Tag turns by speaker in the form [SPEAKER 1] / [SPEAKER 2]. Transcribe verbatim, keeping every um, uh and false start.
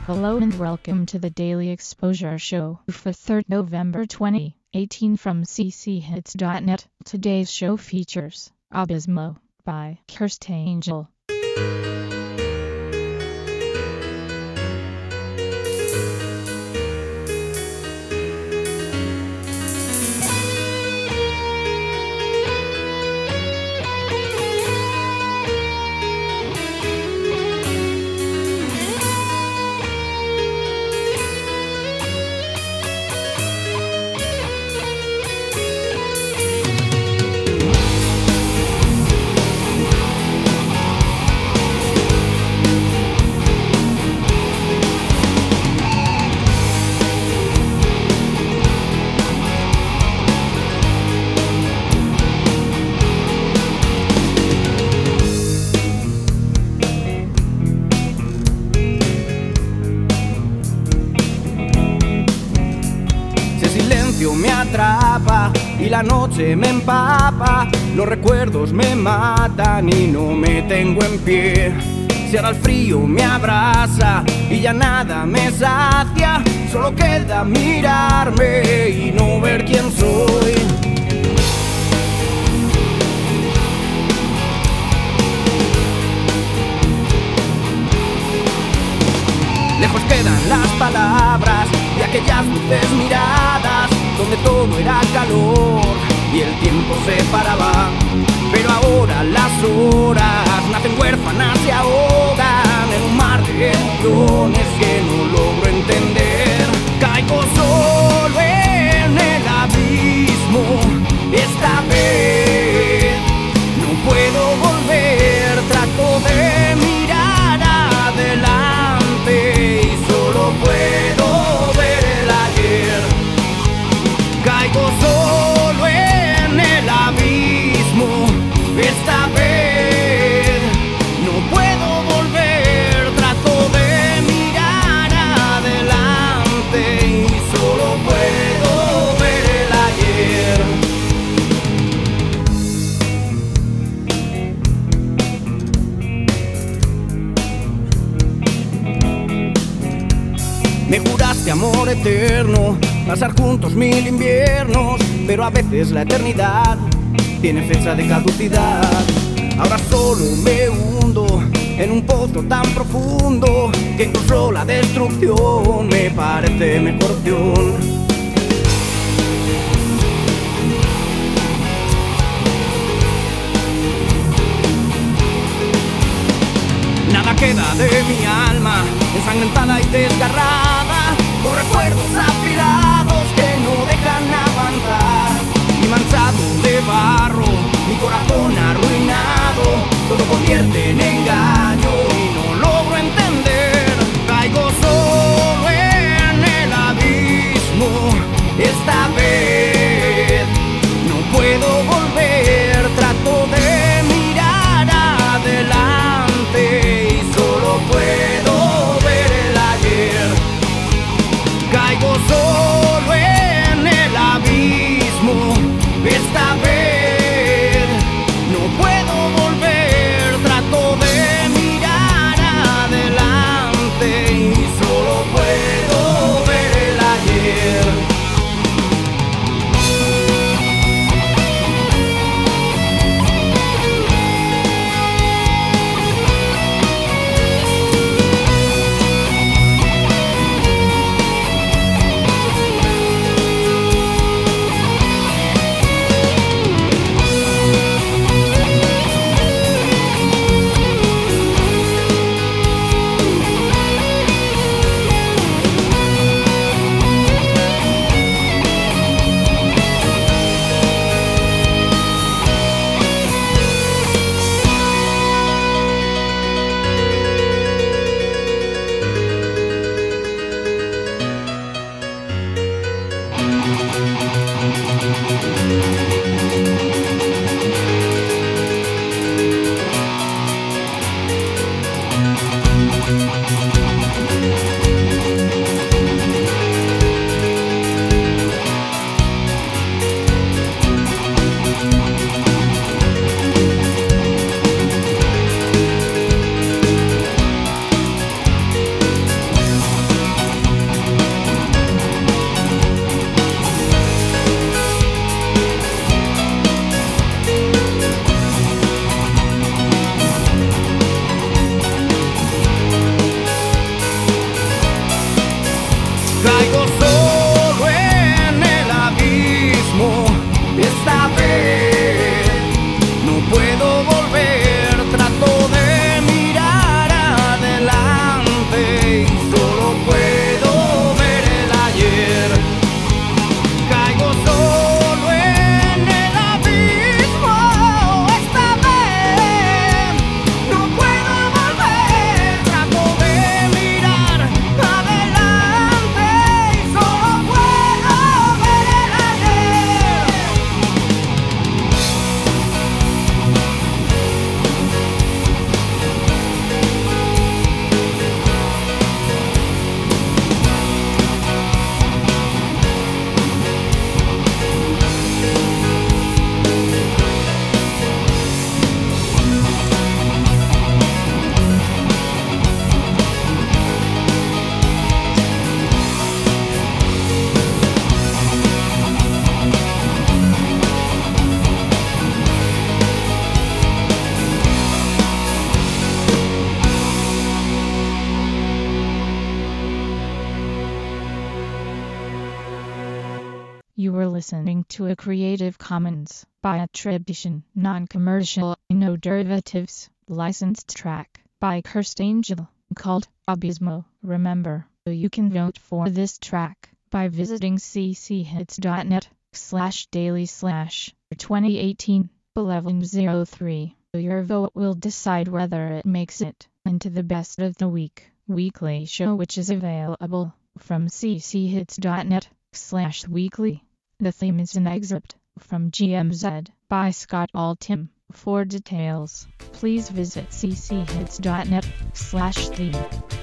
[SPEAKER 1] Hello and welcome to the Daily Exposure Show for third November twenty eighteen from c c hits dot net. Today's show features Abysmo by Cursed Angel.
[SPEAKER 2] Me atrapa y la noche me empapa, los recuerdos me matan y no me tengo en pie. Si ahora el frío me abraza y ya nada me sacia, solo queda mirarme y no ver quién soy. Lejos quedan las palabras y aquellas dulces miradas donde todo era calor y el tiempo se paraba. Pero ahora las horas nacen huérfanas y ahogan en un mar de emociones que no logro entender. Caigo solo en el abismo esta vez, no puedo volver, trato de mirar adelante y solo puedo ver el ayer. Caigo solo en el abismo esta vez, no puedo volver, trato de mirar adelante y solo puedo ver el ayer. Me juraste amor eterno, pasar juntos mil inviernos, pero a veces la eternidad tiene fecha de caducidad. Ahora solo me hundo en un pozo tan profundo que incluso la destrucción me parece mejor opción. Nada queda de mi alma, ensangrentada y desgarrada, por recuerdos afilados que no dejan avanzar. Y manchado de barro, mi corazón arruinado, todo convierte en engaño y no logro entender. Caigo solo en el abismo esta vez, no puedo volver, trato de mirar adelante y solo puedo ver el ayer. Caigo solo en el abismo esta vez.
[SPEAKER 1] listening to a Creative Commons by attribution, non-commercial, no derivatives, licensed track by Cursed Angel called Abismo. Remember, you can vote for this track by visiting cchits.net slash daily slash 2018 eleven oh three. Your vote will decide whether it makes it into the best of the week weekly show, which is available from cchits.net slash weekly. The theme is an excerpt from G M Z by Scott Altham. For details, please visit cchits.net slash theme.